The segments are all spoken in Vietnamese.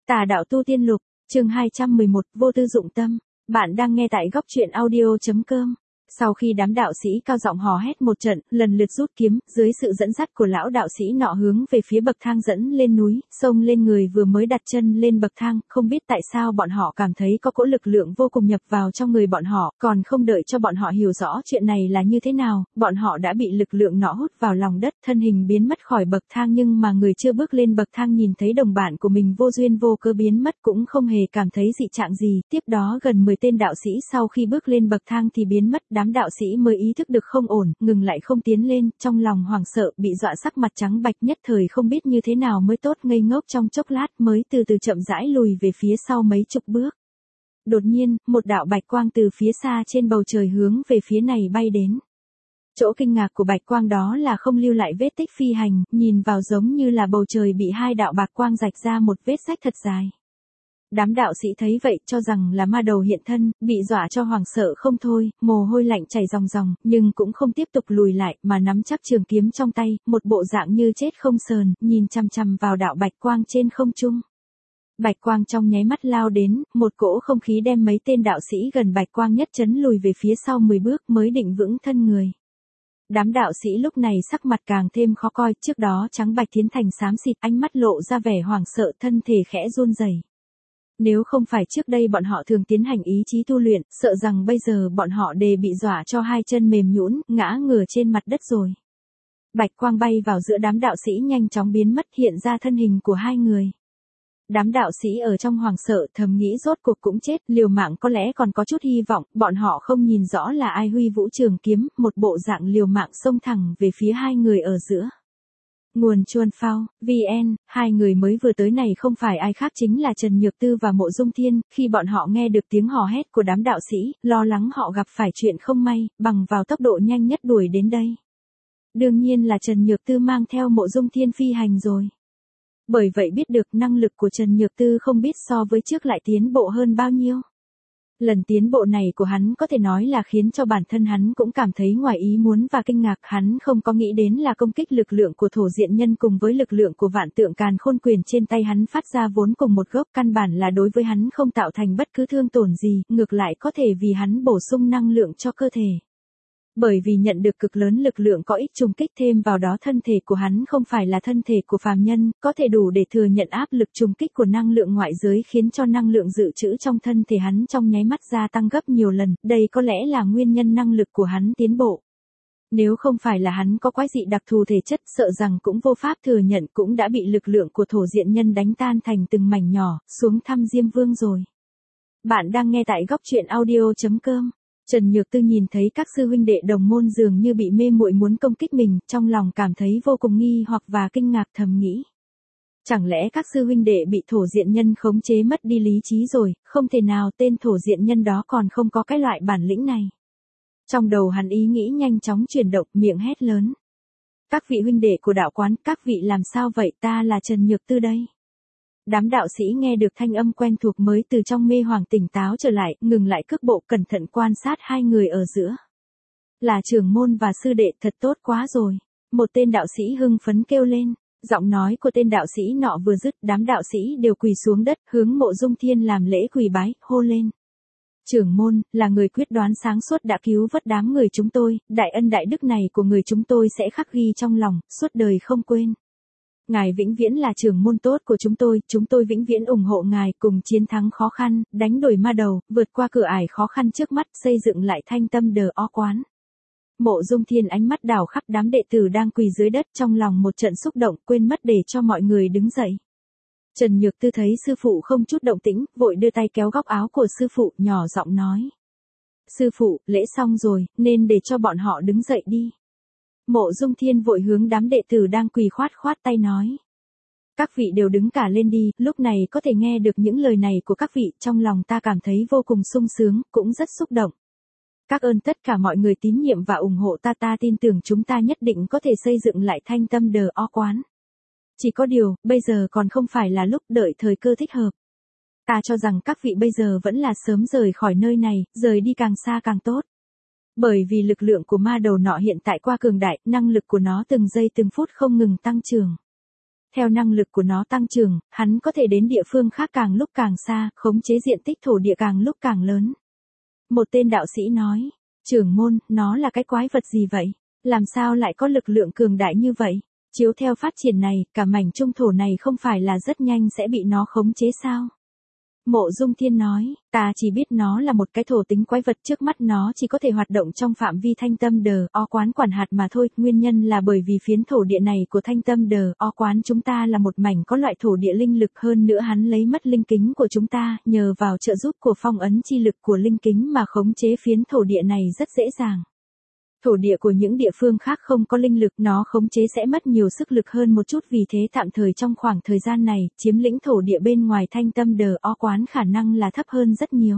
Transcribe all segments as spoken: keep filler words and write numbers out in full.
Tà đạo tu tiên lục, chương hai trăm mười một, vô tư dụng tâm. Bạn đang nghe tại góc truyện audio.com. Sau khi đám đạo sĩ cao giọng hò hét một trận, lần lượt rút kiếm, dưới sự dẫn dắt của lão đạo sĩ nọ hướng về phía bậc thang dẫn lên núi, xông lên người vừa mới đặt chân lên bậc thang, không biết tại sao bọn họ cảm thấy có cỗ lực lượng vô cùng nhập vào trong người bọn họ, còn không đợi cho bọn họ hiểu rõ chuyện này là như thế nào, bọn họ đã bị lực lượng nọ hút vào lòng đất, thân hình biến mất khỏi bậc thang, nhưng mà người chưa bước lên bậc thang nhìn thấy đồng bạn của mình vô duyên vô cớ biến mất cũng không hề cảm thấy dị trạng gì, tiếp đó gần mười tên đạo sĩ sau khi bước lên bậc thang thì biến mất, đám đạo sĩ mới ý thức được không ổn, ngừng lại không tiến lên, trong lòng hoảng sợ, bị dọa sắc mặt trắng bạch, nhất thời không biết như thế nào mới tốt, ngây ngốc trong chốc lát mới từ từ chậm rãi lùi về phía sau mấy chục bước. Đột nhiên, một đạo bạch quang từ phía xa trên bầu trời hướng về phía này bay đến. Chỗ kinh ngạc của bạch quang đó là không lưu lại vết tích phi hành, nhìn vào giống như là bầu trời bị hai đạo bạc quang rạch ra một vết rách thật dài. Đám đạo sĩ thấy vậy cho rằng là ma đầu hiện thân, bị dọa cho hoảng sợ không thôi, mồ hôi lạnh chảy ròng ròng, nhưng cũng không tiếp tục lùi lại mà nắm chắc trường kiếm trong tay, một bộ dạng như chết không sờn, nhìn chằm chằm vào đạo bạch quang trên không trung. Bạch quang trong nháy mắt lao đến, một cỗ không khí đem mấy tên đạo sĩ gần bạch quang nhất chấn lùi về phía sau mười bước mới định vững thân người. Đám đạo sĩ lúc này sắc mặt càng thêm khó coi, trước đó trắng bạch tiến thành xám xịt, ánh mắt lộ ra vẻ hoảng sợ, thân thể khẽ run rẩy. Nếu không phải trước đây bọn họ thường tiến hành ý chí tu luyện, sợ rằng bây giờ bọn họ đều bị dọa cho hai chân mềm nhũn, ngã ngửa trên mặt đất rồi. Bạch quang bay vào giữa đám đạo sĩ nhanh chóng biến mất, hiện ra thân hình của hai người. Đám đạo sĩ ở trong hoảng sợ thầm nghĩ rốt cuộc cũng chết, liều mạng có lẽ còn có chút hy vọng, bọn họ không nhìn rõ là ai huy vũ trường kiếm, một bộ dạng liều mạng xông thẳng về phía hai người ở giữa. Nguồn Chuan Phao, vê en, hai người mới vừa tới này không phải ai khác chính là Trần Nhược Tư và Mộ Dung Thiên, khi bọn họ nghe được tiếng hò hét của đám đạo sĩ, lo lắng họ gặp phải chuyện không may, bằng vào tốc độ nhanh nhất đuổi đến đây. Đương nhiên là Trần Nhược Tư mang theo Mộ Dung Thiên phi hành rồi. Bởi vậy biết được năng lực của Trần Nhược Tư không biết so với trước lại tiến bộ hơn bao nhiêu. Lần tiến bộ này của hắn có thể nói là khiến cho bản thân hắn cũng cảm thấy ngoài ý muốn và kinh ngạc, hắn không có nghĩ đến là công kích lực lượng của thổ diện nhân cùng với lực lượng của vạn tượng càn khôn quyền trên tay hắn phát ra vốn cùng một gốc, căn bản là đối với hắn không tạo thành bất cứ thương tổn gì, ngược lại có thể vì hắn bổ sung năng lượng cho cơ thể. Bởi vì nhận được cực lớn lực lượng có ích trùng kích, thêm vào đó thân thể của hắn không phải là thân thể của phàm nhân, có thể đủ để thừa nhận áp lực trùng kích của năng lượng ngoại giới, khiến cho năng lượng dự trữ trong thân thể hắn trong nháy mắt gia tăng gấp nhiều lần, đây có lẽ là nguyên nhân năng lực của hắn tiến bộ. Nếu không phải là hắn có quái dị đặc thù thể chất, sợ rằng cũng vô pháp thừa nhận, cũng đã bị lực lượng của thổ diện nhân đánh tan thành từng mảnh nhỏ, xuống thăm Diêm Vương rồi. Bạn đang nghe tại góc truyện audio.com. Trần Nhược Tư nhìn thấy các sư huynh đệ đồng môn dường như bị mê muội muốn công kích mình, trong lòng cảm thấy vô cùng nghi hoặc và kinh ngạc, thầm nghĩ. Chẳng lẽ các sư huynh đệ bị thổ diện nhân khống chế mất đi lý trí rồi, không thể nào, tên thổ diện nhân đó còn không có cái loại bản lĩnh này. Trong đầu hắn ý nghĩ nhanh chóng chuyển động, miệng hét lớn. Các vị huynh đệ của đạo quán, các vị làm sao vậy, ta là Trần Nhược Tư đây. Đám đạo sĩ nghe được thanh âm quen thuộc mới từ trong mê hoàng tỉnh táo trở lại, ngừng lại cước bộ, cẩn thận quan sát hai người ở giữa. Là trưởng môn và sư đệ, thật tốt quá rồi. Một tên đạo sĩ hưng phấn kêu lên. Giọng nói của tên đạo sĩ nọ vừa dứt, đám đạo sĩ đều quỳ xuống đất, hướng Mộ Dung Thiên làm lễ quỳ bái, hô lên. Trưởng môn, là người quyết đoán sáng suốt đã cứu vớt đám người chúng tôi, đại ân đại đức này của người chúng tôi sẽ khắc ghi trong lòng, suốt đời không quên. Ngài vĩnh viễn là trưởng môn tốt của chúng tôi, chúng tôi vĩnh viễn ủng hộ ngài, cùng chiến thắng khó khăn, đánh đuổi ma đầu, vượt qua cửa ải khó khăn trước mắt, xây dựng lại Thanh Tâm Đờ O quán. Mộ Dung Thiên ánh mắt đảo khắp đám đệ tử đang quỳ dưới đất, trong lòng một trận xúc động, quên mất để cho mọi người đứng dậy. Trần Nhược Tư thấy sư phụ không chút động tĩnh, vội đưa tay kéo góc áo của sư phụ, nhỏ giọng nói. Sư phụ, lễ xong rồi, nên để cho bọn họ đứng dậy đi. Mộ Dung Thiên vội hướng đám đệ tử đang quỳ khoát khoát tay nói. Các vị đều đứng cả lên đi, lúc này có thể nghe được những lời này của các vị, trong lòng ta cảm thấy vô cùng sung sướng, cũng rất xúc động. Các ơn tất cả mọi người tín nhiệm và ủng hộ ta, ta tin tưởng chúng ta nhất định có thể xây dựng lại Thanh Tâm Đờ O quán. Chỉ có điều, bây giờ còn không phải là lúc, đợi thời cơ thích hợp. Ta cho rằng các vị bây giờ vẫn là sớm rời khỏi nơi này, rời đi càng xa càng tốt. Bởi vì lực lượng của ma đầu nọ hiện tại qua cường đại, năng lực của nó từng giây từng phút không ngừng tăng trưởng. Theo năng lực của nó tăng trưởng, hắn có thể đến địa phương khác càng lúc càng xa, khống chế diện tích thổ địa càng lúc càng lớn. Một tên đạo sĩ nói, trưởng môn, nó là cái quái vật gì vậy? Làm sao lại có lực lượng cường đại như vậy? Chiếu theo phát triển này, cả mảnh trung thổ này không phải là rất nhanh sẽ bị nó khống chế sao? Mộ Dung Thiên nói, ta chỉ biết nó là một cái thổ tính quái vật, trước mắt nó chỉ có thể hoạt động trong phạm vi thanh tâm đờ, o quán quản hạt mà thôi, nguyên nhân là bởi vì phiến thổ địa này của thanh tâm đờ, o quán chúng ta là một mảnh có loại thổ địa linh lực, hơn nữa hắn lấy mất linh kính của chúng ta, nhờ vào trợ giúp của phong ấn chi lực của linh kính mà khống chế phiến thổ địa này rất dễ dàng. Thổ địa của những địa phương khác không có linh lực, nó khống chế sẽ mất nhiều sức lực hơn một chút, vì thế tạm thời trong khoảng thời gian này, chiếm lĩnh thổ địa bên ngoài thanh tâm đờ o quán khả năng là thấp hơn rất nhiều.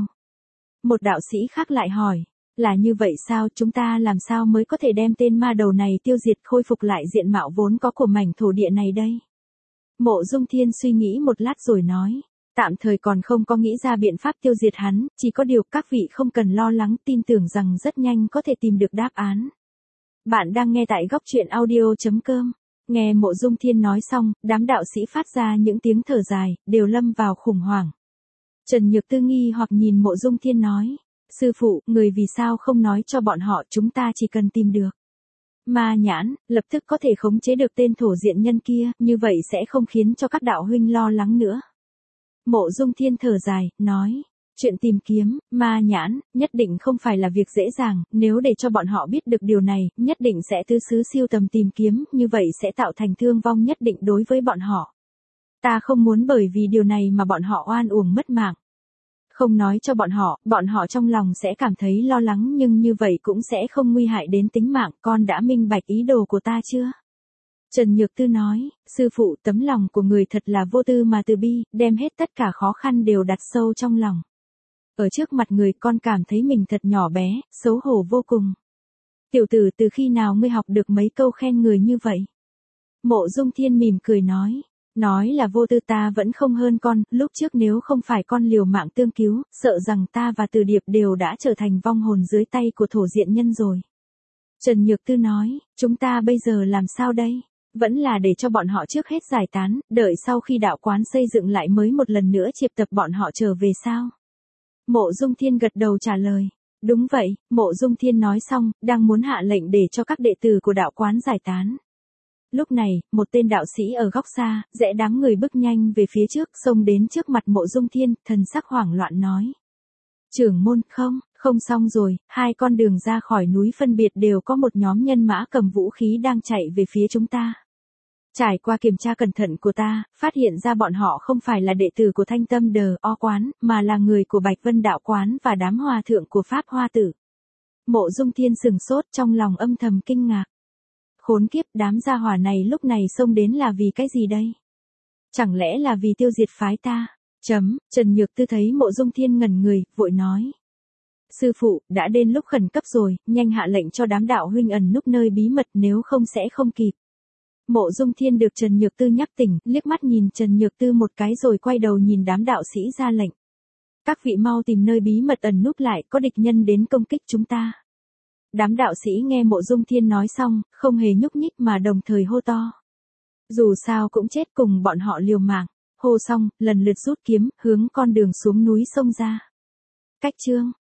Một đạo sĩ khác lại hỏi, là như vậy sao, chúng ta làm sao mới có thể đem tên ma đầu này tiêu diệt, khôi phục lại diện mạo vốn có của mảnh thổ địa này đây? Mộ Dung Thiên suy nghĩ một lát rồi nói, tạm thời còn không có nghĩ ra biện pháp tiêu diệt hắn, chỉ có điều các vị không cần lo lắng, tin tưởng rằng rất nhanh có thể tìm được đáp án. Bạn đang nghe tại góc truyện audio chấm com. Nghe Mộ Dung Thiên nói xong, đám đạo sĩ phát ra những tiếng thở dài, đều lâm vào khủng hoảng. Trần Nhược Tư nghi hoặc nhìn Mộ Dung Thiên nói, sư phụ, người vì sao không nói cho bọn họ, chúng ta chỉ cần tìm được ma nhãn, lập tức có thể khống chế được tên thổ diện nhân kia, như vậy sẽ không khiến cho các đạo huynh lo lắng nữa. Mộ Dung Thiên thở dài, nói, chuyện tìm kiếm ma nhãn, nhất định không phải là việc dễ dàng, nếu để cho bọn họ biết được điều này, nhất định sẽ tứ xứ siêu tầm tìm kiếm, như vậy sẽ tạo thành thương vong nhất định đối với bọn họ. Ta không muốn bởi vì điều này mà bọn họ oan uổng mất mạng. Không nói cho bọn họ, bọn họ trong lòng sẽ cảm thấy lo lắng, nhưng như vậy cũng sẽ không nguy hại đến tính mạng, con đã minh bạch ý đồ của ta chưa? Trần Nhược Tư nói, sư phụ, tấm lòng của người thật là vô tư mà từ bi, đem hết tất cả khó khăn đều đặt sâu trong lòng. Ở trước mặt người, con cảm thấy mình thật nhỏ bé, xấu hổ vô cùng. Tiểu tử, từ khi nào ngươi học được mấy câu khen người như vậy? Mộ Dung Thiên mỉm cười nói, nói là vô tư ta vẫn không hơn con, lúc trước nếu không phải con liều mạng tương cứu, sợ rằng ta và Từ Điệp đều đã trở thành vong hồn dưới tay của thổ diện nhân rồi. Trần Nhược Tư nói, chúng ta bây giờ làm sao đây? Vẫn là để cho bọn họ trước hết giải tán, đợi sau khi đạo quán xây dựng lại mới một lần nữa triệu tập bọn họ trở về sao? Mộ Dung Thiên gật đầu trả lời. Đúng vậy, Mộ Dung Thiên nói xong, đang muốn hạ lệnh để cho các đệ tử của đạo quán giải tán. Lúc này, một tên đạo sĩ ở góc xa, rẽ đám người bước nhanh về phía trước, xông đến trước mặt Mộ Dung Thiên, thần sắc hoảng loạn nói. Trưởng môn, không, không xong rồi, hai con đường ra khỏi núi phân biệt đều có một nhóm nhân mã cầm vũ khí đang chạy về phía chúng ta. Trải qua kiểm tra cẩn thận của ta, phát hiện ra bọn họ không phải là đệ tử của Thanh Tâm Đờ O quán, mà là người của Bạch Vân Đạo quán và đám hòa thượng của Pháp Hoa Tử. Mộ Dung Thiên sừng sốt, trong lòng âm thầm kinh ngạc. Khốn kiếp, đám gia hỏa này lúc này xông đến là vì cái gì đây? Chẳng lẽ là vì tiêu diệt phái ta? Chấm, Trần Nhược Tư thấy Mộ Dung Thiên ngẩn người, vội nói. Sư phụ, đã đến lúc khẩn cấp rồi, nhanh hạ lệnh cho đám đạo huynh ẩn núp nơi bí mật, nếu không sẽ không kịp. Mộ Dung Thiên được Trần Nhược Tư nhắc tỉnh, liếc mắt nhìn Trần Nhược Tư một cái rồi quay đầu nhìn đám đạo sĩ ra lệnh. Các vị mau tìm nơi bí mật ẩn núp lại, có địch nhân đến công kích chúng ta. Đám đạo sĩ nghe Mộ Dung Thiên nói xong, không hề nhúc nhích mà đồng thời hô to. Dù sao cũng chết cùng bọn họ liều mạng. Hô xong, lần lượt rút kiếm, hướng con đường xuống núi xông ra. Cách chương